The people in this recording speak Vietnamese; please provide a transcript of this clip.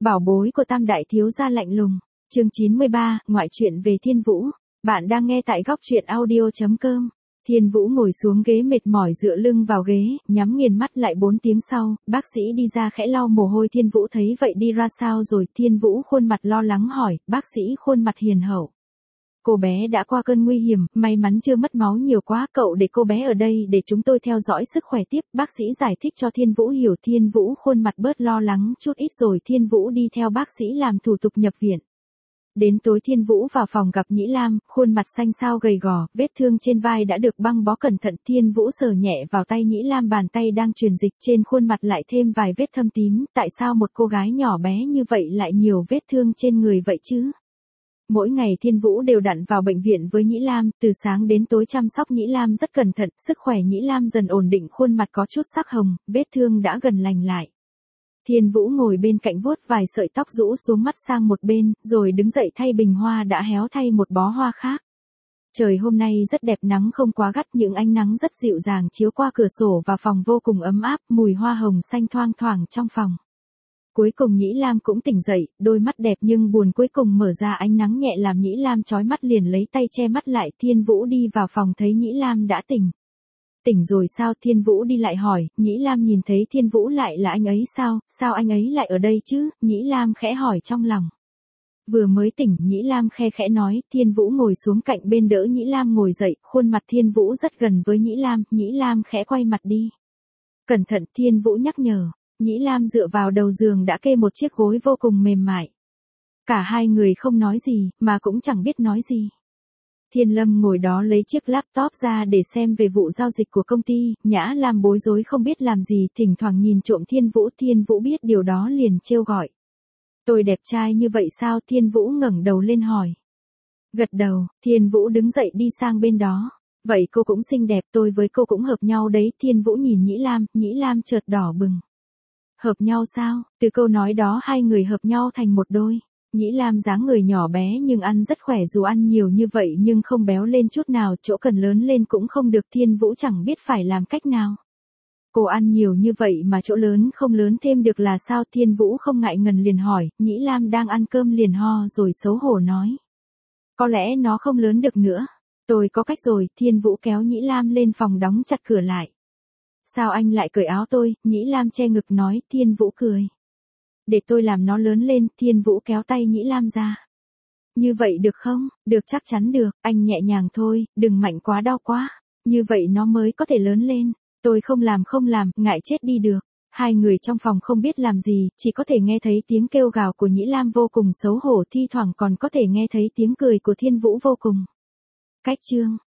Bảo bối của Tam đại thiếu gia lạnh lùng. Chương 93, ngoại truyện về Thiên Vũ. Bạn đang nghe tại góc truyện audio.com. Thiên Vũ ngồi xuống ghế mệt mỏi dựa lưng vào ghế, nhắm nghiền mắt lại 4 tiếng sau, bác sĩ đi ra khẽ lau mồ hôi. Thiên Vũ thấy vậy đi ra sao rồi? Thiên Vũ khuôn mặt lo lắng hỏi, bác sĩ khuôn mặt hiền hậu. Cô bé đã qua cơn nguy hiểm, may mắn chưa mất máu nhiều quá, cậu để cô bé ở đây để chúng tôi theo dõi sức khỏe tiếp, bác sĩ giải thích cho Thiên Vũ hiểu. Thiên Vũ khuôn mặt bớt lo lắng chút ít rồi Thiên Vũ đi theo bác sĩ làm thủ tục nhập viện. Đến tối Thiên Vũ vào phòng gặp Nhĩ Lam, khuôn mặt xanh xao gầy gò, vết thương trên vai đã được băng bó cẩn thận. Thiên Vũ sờ nhẹ vào tay Nhĩ Lam, bàn tay đang truyền dịch, trên khuôn mặt lại thêm vài vết thâm tím. Tại sao một cô gái nhỏ bé như vậy lại nhiều vết thương trên người vậy chứ? Mỗi ngày Thiên Vũ đều đặn vào bệnh viện với Nhĩ Lam, từ sáng đến tối chăm sóc Nhĩ Lam rất cẩn thận, sức khỏe Nhĩ Lam dần ổn định, khuôn mặt có chút sắc hồng, vết thương đã gần lành lại. Thiên Vũ ngồi bên cạnh vuốt vài sợi tóc rũ xuống mắt sang một bên, rồi đứng dậy thay bình hoa đã héo thay một bó hoa khác. Trời hôm nay rất đẹp, nắng không quá gắt, những ánh nắng rất dịu dàng chiếu qua cửa sổ vào phòng vô cùng ấm áp, mùi hoa hồng xanh thoang thoảng trong phòng. Cuối cùng Nhĩ Lam cũng tỉnh dậy, đôi mắt đẹp nhưng buồn cuối cùng mở ra, ánh nắng nhẹ làm Nhĩ Lam chói mắt, liền lấy tay che mắt lại. Thiên Vũ đi vào phòng thấy Nhĩ Lam đã tỉnh. Tỉnh rồi sao? Thiên Vũ đi lại hỏi. Nhĩ Lam nhìn thấy Thiên Vũ lại là anh ấy sao? Sao anh ấy lại ở đây chứ? Nhĩ Lam khẽ hỏi trong lòng. Vừa mới tỉnh, Nhĩ Lam khe khẽ nói. Thiên Vũ ngồi xuống cạnh bên đỡ Nhĩ Lam ngồi dậy, khuôn mặt Thiên Vũ rất gần với Nhĩ Lam. Nhĩ Lam khẽ quay mặt đi. Cẩn thận, Thiên Vũ nhắc nhở. Nhĩ Lam dựa vào đầu giường đã kê một chiếc gối vô cùng mềm mại. Cả hai người không nói gì, mà cũng chẳng biết nói gì. Thiên Lâm ngồi đó lấy chiếc laptop ra để xem về vụ giao dịch của công ty. Nhã Lam bối rối không biết làm gì, thỉnh thoảng nhìn trộm Thiên Vũ. Thiên Vũ biết điều đó liền trêu gọi. Tôi đẹp trai như vậy sao? Thiên Vũ ngẩng đầu lên hỏi. Gật đầu, Thiên Vũ đứng dậy đi sang bên đó. Vậy cô cũng xinh đẹp, tôi với cô cũng hợp nhau đấy. Thiên Vũ nhìn Nhĩ Lam chợt đỏ bừng. Hợp nhau sao? Từ câu nói đó hai người hợp nhau thành một đôi. Nhĩ Lam dáng người nhỏ bé nhưng ăn rất khỏe, dù ăn nhiều như vậy nhưng không béo lên chút nào, chỗ cần lớn lên cũng không được. Thiên Vũ chẳng biết phải làm cách nào. Cô ăn nhiều như vậy mà chỗ lớn không lớn thêm được là sao? Thiên Vũ không ngại ngần liền hỏi. Nhĩ Lam đang ăn cơm liền ho rồi xấu hổ nói. Có lẽ nó không lớn được nữa. Tôi có cách rồi. Thiên Vũ kéo Nhĩ Lam lên phòng đóng chặt cửa lại. Sao anh lại cởi áo tôi? Nhĩ Lam che ngực nói. Thiên Vũ cười. Để tôi làm nó lớn lên. Thiên Vũ kéo tay Nhĩ Lam ra. Như vậy được không? Được, chắc chắn được, anh nhẹ nhàng thôi, đừng mạnh quá, đau quá. Như vậy nó mới có thể lớn lên. Tôi không làm, ngại chết đi được. Hai người trong phòng không biết làm gì, chỉ có thể nghe thấy tiếng kêu gào của Nhĩ Lam vô cùng xấu hổ, thi thoảng còn có thể nghe thấy tiếng cười của Thiên Vũ vô cùng. Cách chương